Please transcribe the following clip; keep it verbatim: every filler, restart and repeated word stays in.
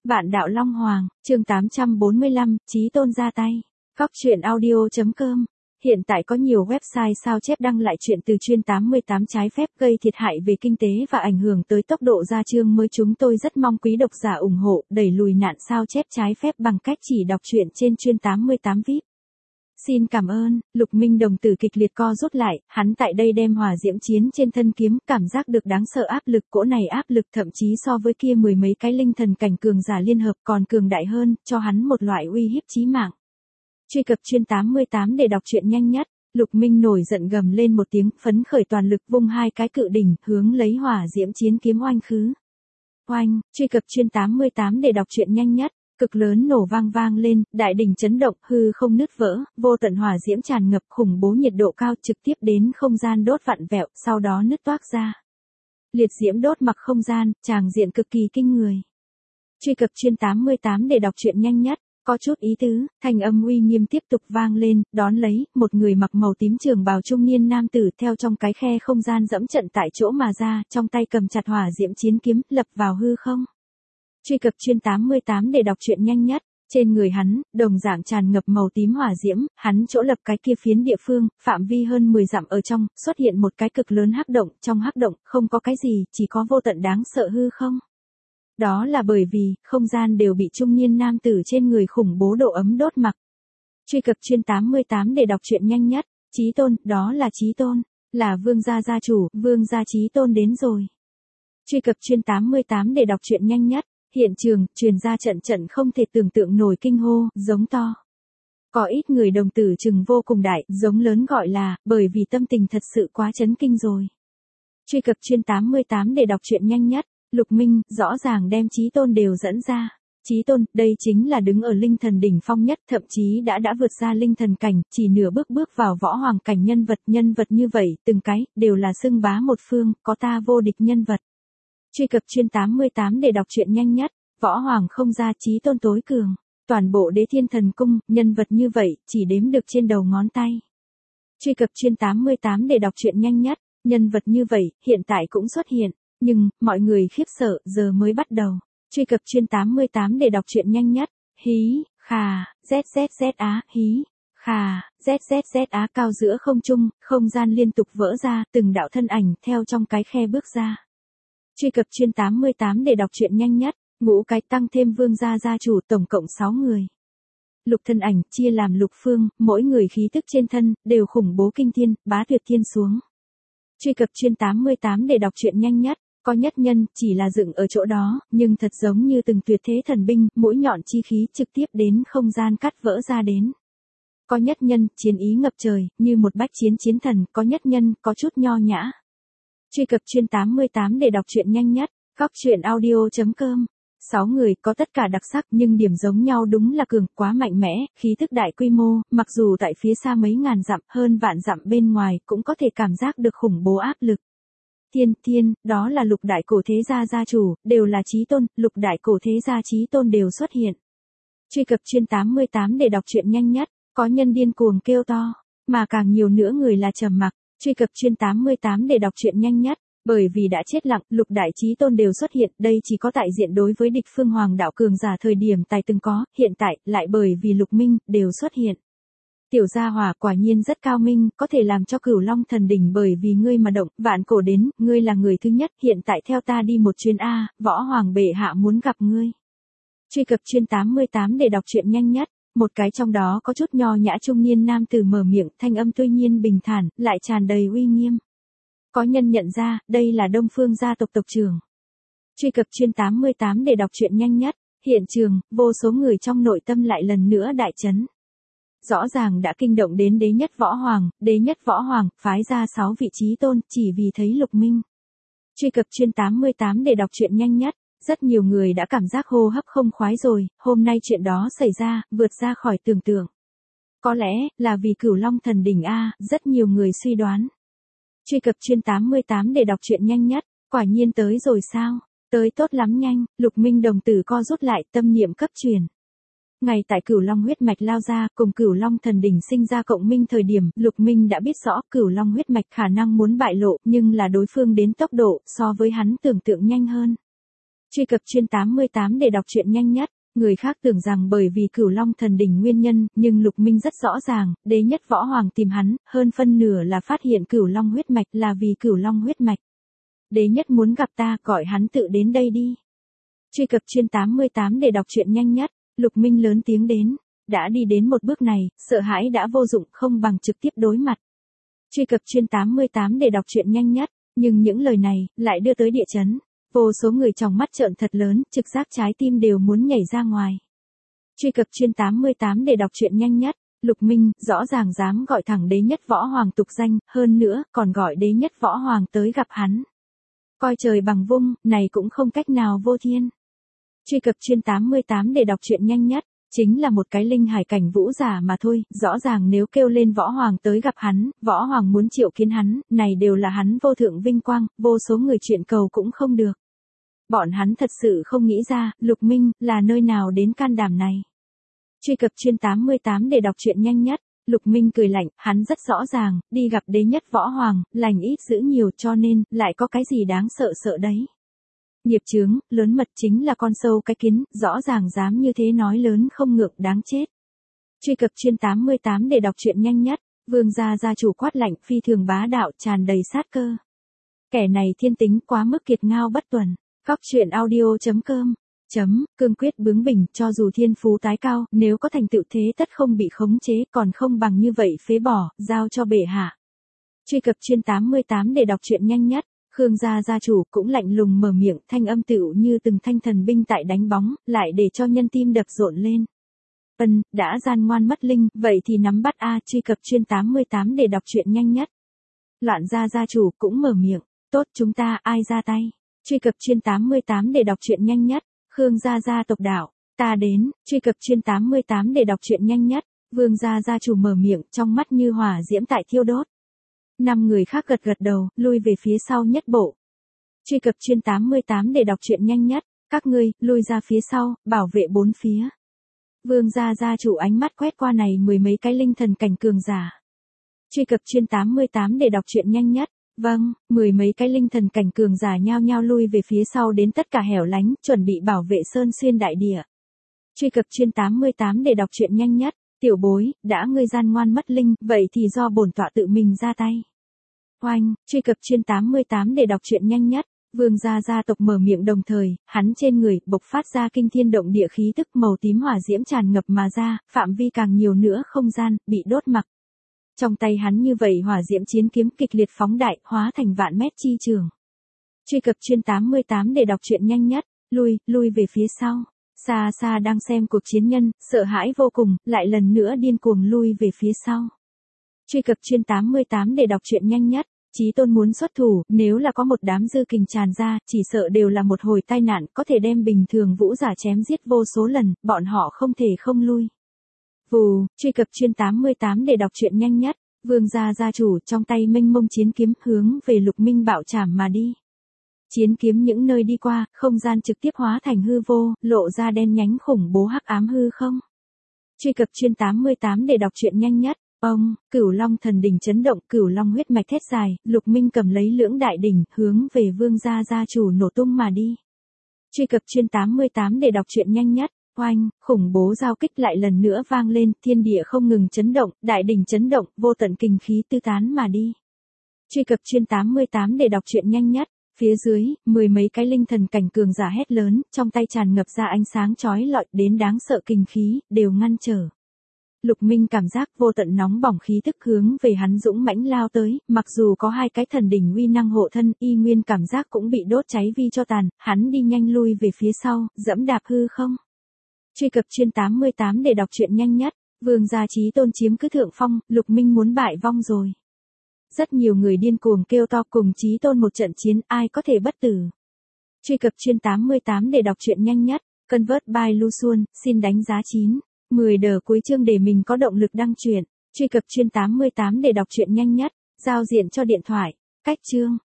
Vạn đạo Long Hoàng, chương tám trăm bốn mươi lăm, Chí Tôn ra tay. Góc truyện audio chấm com. Hiện tại có nhiều website sao chép đăng lại chuyện từ chuyên tám mươi tám trái phép gây thiệt hại về kinh tế và ảnh hưởng tới tốc độ ra chương mới. Chúng tôi rất mong quý độc giả ủng hộ, đẩy lùi nạn sao chép trái phép bằng cách chỉ đọc truyện trên chuyên tám mươi tám vê i pê. Xin cảm ơn. Lục Minh đồng tử kịch liệt co rút lại, hắn tại đây đem hỏa diễm chiến trên thân kiếm, cảm giác được đáng sợ áp lực, cỗ này áp lực thậm chí so với kia mười mấy cái linh thần cảnh cường giả liên hợp còn cường đại hơn, cho hắn một loại uy hiếp chí mạng. Truy cập chuyên tám mươi tám để đọc truyện nhanh nhất. Lục Minh nổi giận gầm lên một tiếng, phấn khởi toàn lực vung hai cái cự đỉnh, hướng lấy hỏa diễm chiến kiếm oanh khứ. Oanh, truy cập chuyên tám mươi tám để đọc truyện nhanh nhất. Cực lớn nổ vang vang lên, đại đỉnh chấn động, hư không nứt vỡ, vô tận hỏa diễm tràn ngập, khủng bố nhiệt độ cao trực tiếp đến không gian đốt vặn vẹo, sau đó nứt toác ra. Liệt diễm đốt mặc không gian, tràng diện cực kỳ kinh người. Truy cập chuyên tám mươi tám để đọc truyện nhanh nhất. Có chút ý tứ, thanh âm uy nghiêm tiếp tục vang lên, đón lấy, một người mặc màu tím trường bào trung niên nam tử theo trong cái khe không gian dẫm trận tại chỗ mà ra, trong tay cầm chặt hỏa diễm chiến kiếm, lập vào hư không. Truy cập chuyên tám mươi tám để đọc truyện nhanh nhất. Trên người hắn, đồng dạng tràn ngập màu tím hỏa diễm, hắn chỗ lập cái kia phiến địa phương, phạm vi hơn mười dặm ở trong, xuất hiện một cái cực lớn hắc động, trong hắc động, không có cái gì, chỉ có vô tận đáng sợ hư không. Đó là bởi vì, không gian đều bị trung niên nam tử trên người khủng bố độ ấm đốt mặc. Truy cập chuyên tám mươi tám để đọc truyện nhanh nhất. Chí Tôn, đó là Chí Tôn, là vương gia gia chủ, vương gia Chí Tôn đến rồi. Truy cập chuyên tám mươi tám để đọc truyện nhanh nhất. Hiện trường, truyền ra trận trận không thể tưởng tượng nổi kinh hô, giống to. Có ít người đồng tử chừng vô cùng đại, giống lớn gọi là, bởi vì tâm tình thật sự quá chấn kinh rồi. Truy cập chuyên tám mươi tám để đọc truyện nhanh nhất. Lục Minh, rõ ràng đem Chí Tôn đều dẫn ra. Chí Tôn, đây chính là đứng ở linh thần đỉnh phong nhất, thậm chí đã đã vượt ra linh thần cảnh, chỉ nửa bước bước vào võ hoàng cảnh nhân vật, nhân vật như vậy, từng cái, đều là xưng bá một phương, có ta vô địch nhân vật. Truy cập chuyên tám mươi tám để đọc truyện nhanh nhất. Võ hoàng không ra, Chí Tôn tối cường. Toàn bộ Đế Thiên Thần Cung, nhân vật như vậy, chỉ đếm được trên đầu ngón tay. Truy cập chuyên tám mươi tám để đọc truyện nhanh nhất. Nhân vật như vậy, hiện tại cũng xuất hiện. Nhưng, mọi người khiếp sợ, giờ mới bắt đầu. Truy cập chuyên tám mươi tám để đọc truyện nhanh nhất. Hí, khà, zzz á, hí, khà, zzz á, cao giữa không trung, không gian liên tục vỡ ra, từng đạo thân ảnh theo trong cái khe bước ra. Truy cập chuyên tám mươi tám để đọc truyện nhanh nhất. Ngũ cái tăng thêm vương gia gia chủ, tổng cộng sáu người. Lục thân ảnh, chia làm lục phương, mỗi người khí tức trên thân, đều khủng bố kinh thiên, bá tuyệt thiên xuống. Truy cập chuyên tám mươi tám để đọc truyện nhanh nhất. Có nhất nhân, chỉ là dựng ở chỗ đó, nhưng thật giống như từng tuyệt thế thần binh, mũi nhọn chi khí trực tiếp đến không gian cắt vỡ ra đến. Có nhất nhân, chiến ý ngập trời, như một bách chiến chiến thần, có nhất nhân, có chút nho nhã. Truy cập chuyên tám mươi tám để đọc truyện nhanh nhất. Góc truyện audio chấm com. Sáu người có tất cả đặc sắc nhưng điểm giống nhau đúng là cường, quá mạnh mẽ, khí thức đại quy mô, mặc dù tại phía xa mấy ngàn dặm, hơn vạn dặm bên ngoài, cũng có thể cảm giác được khủng bố áp lực. Thiên, thiên, đó là lục đại cổ thế gia gia chủ, đều là Chí Tôn, lục đại cổ thế gia Chí Tôn đều xuất hiện. Truy cập chuyên tám mươi tám để đọc truyện nhanh nhất. Có nhân điên cuồng kêu to, mà càng nhiều nữa người là trầm mặc. Truy cập chuyên tám mươi tám để đọc truyện nhanh nhất. Bởi vì đã chết lặng, lục đại Chí Tôn đều xuất hiện, đây chỉ có tại diện đối với địch phương hoàng đạo cường giả thời điểm tài từng có, hiện tại, lại bởi vì Lục Minh, đều xuất hiện. Tiểu gia hỏa quả nhiên rất cao minh, có thể làm cho Cửu Long thần đỉnh bởi vì ngươi mà động, vạn cổ đến, ngươi là người thứ nhất, hiện tại theo ta đi một chuyến A, võ hoàng bệ hạ muốn gặp ngươi. Truy cập chuyên tám mươi tám để đọc truyện nhanh nhất. Một cái trong đó có chút nho nhã trung niên nam tử mở miệng, thanh âm tuy nhiên bình thản, lại tràn đầy uy nghiêm. Có nhân nhận ra, đây là Đông Phương gia tộc tộc trưởng. Truy cập chuyên tám mươi tám để đọc truyện nhanh nhất. Hiện trường, vô số người trong nội tâm lại lần nữa đại chấn. Rõ ràng đã kinh động đến đế nhất võ hoàng, đế nhất võ hoàng, phái ra sáu vị Chí Tôn, chỉ vì thấy Lục Minh. Truy cập chuyên tám mươi tám để đọc truyện nhanh nhất. Rất nhiều người đã cảm giác hô hấp không khoái rồi, hôm nay chuyện đó xảy ra, vượt ra khỏi tưởng tượng. Có lẽ, là vì Cửu Long thần đỉnh A, rất nhiều người suy đoán. Truy cập chuyên tám mươi tám để đọc truyện nhanh nhất. Quả nhiên tới rồi sao? Tới tốt lắm nhanh. Lục Minh đồng tử co rút lại, tâm niệm cấp truyền. Ngay tại Cửu Long huyết mạch lao ra, cùng Cửu Long thần đỉnh sinh ra cộng minh thời điểm, Lục Minh đã biết rõ Cửu Long huyết mạch khả năng muốn bại lộ, nhưng là đối phương đến tốc độ so với hắn tưởng tượng nhanh hơn. Truy cập chuyên tám mươi tám để đọc truyện nhanh nhất. Người khác tưởng rằng bởi vì Cửu Long Thần Đỉnh nguyên nhân, nhưng Lục Minh rất rõ ràng, Đế Nhất Võ Hoàng tìm hắn, hơn phân nửa là phát hiện Cửu Long huyết mạch, là vì Cửu Long huyết mạch. Đế Nhất muốn gặp ta, gọi hắn tự đến đây đi. Truy cập chuyên tám mươi tám để đọc truyện nhanh nhất. Lục Minh lớn tiếng đến. Đã đi đến một bước này, sợ hãi đã vô dụng, không bằng trực tiếp đối mặt. Truy cập chuyên tám mươi tám để đọc truyện nhanh nhất. Nhưng những lời này, lại đưa tới địa chấn. Vô số người trong mắt trợn thật lớn, trực giác trái tim đều muốn nhảy ra ngoài. Truy cập chuyên tám mươi tám để đọc truyện nhanh nhất. Lục Minh, rõ ràng dám gọi thẳng Đế Nhất Võ Hoàng tục danh, hơn nữa, còn gọi Đế Nhất Võ Hoàng tới gặp hắn. Coi trời bằng vung, này cũng không cách nào vô thiên. Truy cập chuyên tám mươi tám để đọc truyện nhanh nhất. Chính là một cái linh hải cảnh vũ giả mà thôi, rõ ràng nếu kêu lên Võ Hoàng tới gặp hắn, Võ Hoàng muốn triệu kiến hắn, này đều là hắn vô thượng vinh quang, vô số người chuyện cầu cũng không được. Bọn hắn thật sự không nghĩ ra, Lục Minh, là nơi nào đến can đảm này. Truy cập chuyên tám mươi tám để đọc truyện nhanh nhất. Lục Minh cười lạnh, hắn rất rõ ràng, đi gặp Đế Nhất Võ Hoàng, lành ít giữ nhiều cho nên, lại có cái gì đáng sợ sợ đấy. Nghiệp chướng, lớn mật chính là con sâu cái kiến, rõ ràng dám như thế nói lớn không ngượng, đáng chết. Truy cập chuyên tám mươi tám để đọc truyện nhanh nhất. Vương gia gia chủ quát lạnh, phi thường bá đạo, tràn đầy sát cơ. Kẻ này thiên tính quá mức kiệt ngao bất tuần. Góc truyện audio chấm com chấm, cương quyết bướng bỉnh, cho dù thiên phú tái cao, nếu có thành tựu thế tất không bị khống chế, còn không bằng như vậy phế bỏ, giao cho bệ hạ. Truy cập chuyên tám mươi tám để đọc truyện nhanh nhất. Khương gia gia chủ cũng lạnh lùng mở miệng, thanh âm tựu như từng thanh thần binh tại đánh bóng, lại để cho nhân tim đập rộn lên. Ân, đã gian ngoan mất linh, vậy thì nắm bắt a. Truy cập chuyên tám mươi tám để đọc truyện nhanh nhất. Loạn gia gia chủ cũng mở miệng, tốt chúng ta ai ra tay. Truy cập chuyên tám mươi tám để đọc truyện nhanh nhất. Khương gia gia tộc đạo, ta đến. Truy cập chuyên tám mươi tám để đọc truyện nhanh nhất. Vương gia gia chủ mở miệng, trong mắt như hỏa diễm tại thiêu đốt. Năm người khác gật gật đầu, lui về phía sau nhất bộ. Truy cập chuyên tám mươi tám để đọc truyện nhanh nhất. Các ngươi, lui ra phía sau, bảo vệ bốn phía. Vương gia gia chủ ánh mắt quét qua này mười mấy cái linh thần cảnh cường giả. Truy cập chuyên tám mươi tám để đọc truyện nhanh nhất. Vâng, mười mấy cái linh thần cảnh cường giả nhao nhao lui về phía sau đến tất cả hẻo lánh, chuẩn bị bảo vệ sơn xuyên đại địa. Truy cập chuyên tám mươi tám để đọc truyện nhanh nhất. Tiểu bối, đã ngươi gian ngoan mất linh, vậy thì do bổn tọa tự mình ra tay. Oanh, truy cập chuyên tám mươi tám để đọc truyện nhanh nhất. Vương gia gia tộc mở miệng đồng thời, hắn trên người bộc phát ra kinh thiên động địa khí tức màu tím hỏa diễm tràn ngập mà ra, phạm vi càng nhiều nữa không gian bị đốt mặc. Trong tay hắn như vậy hỏa diễm chiến kiếm kịch liệt phóng đại, hóa thành vạn mét chi trường. Truy cập chuyên tám mươi tám để đọc truyện nhanh nhất. Lui, lui về phía sau. Xa xa đang xem cuộc chiến nhân, sợ hãi vô cùng, lại lần nữa điên cuồng lui về phía sau. Truy cập chuyên tám mươi tám để đọc truyện nhanh nhất. Chí tôn muốn xuất thủ, nếu là có một đám dư kình tràn ra, chỉ sợ đều là một hồi tai nạn, có thể đem bình thường vũ giả chém giết vô số lần, bọn họ không thể không lui. Vù, truy cập chuyên tám mươi tám để đọc truyện nhanh nhất. Vương gia gia chủ trong tay mênh mông chiến kiếm hướng về Lục Minh bạo chảm mà đi. Chiến kiếm những nơi đi qua, không gian trực tiếp hóa thành hư vô, lộ ra đen nhánh khủng bố hắc ám hư không. Truy cập chuyên tám mươi tám để đọc truyện nhanh nhất. Ông, Cửu Long Thần Đỉnh chấn động, Cửu Long huyết mạch thét dài, Lục Minh cầm lấy lưỡng đại đỉnh, hướng về Vương gia gia chủ nổ tung mà đi. Truy cập chuyên tám mươi tám để đọc truyện nhanh nhất. Oanh, khủng bố giao kích lại lần nữa vang lên, thiên địa không ngừng chấn động, đại đỉnh chấn động, vô tận kinh khí tư tán mà đi. Truy cập chuyên tám mươi tám để đọc truyện nhanh nhất. Phía dưới, mười mấy cái linh thần cảnh cường giả hét lớn, trong tay tràn ngập ra ánh sáng chói lọi đến đáng sợ kinh khí, đều ngăn trở. Lục Minh cảm giác vô tận nóng bỏng khí tức hướng về hắn dũng mãnh lao tới, mặc dù có hai cái thần đỉnh uy năng hộ thân, y nguyên cảm giác cũng bị đốt cháy vi cho tàn, hắn đi nhanh lui về phía sau, dẫm đạp hư không. Truy cập chuyên tám mươi tám để đọc truyện nhanh nhất. Vương gia Chí tôn chiếm cứ thượng phong, Lục Minh muốn bại vong rồi. Rất nhiều người điên cuồng kêu to cùng Chí tôn một trận chiến, ai có thể bất tử. Truy cập chuyên tám mươi tám để đọc truyện nhanh nhất. Convert by Luxuan, xin đánh giá chín, mười đờ cuối chương để mình có động lực đăng truyện. Truy cập chuyên tám mươi tám để đọc truyện nhanh nhất. Giao diện cho điện thoại. Cách chương.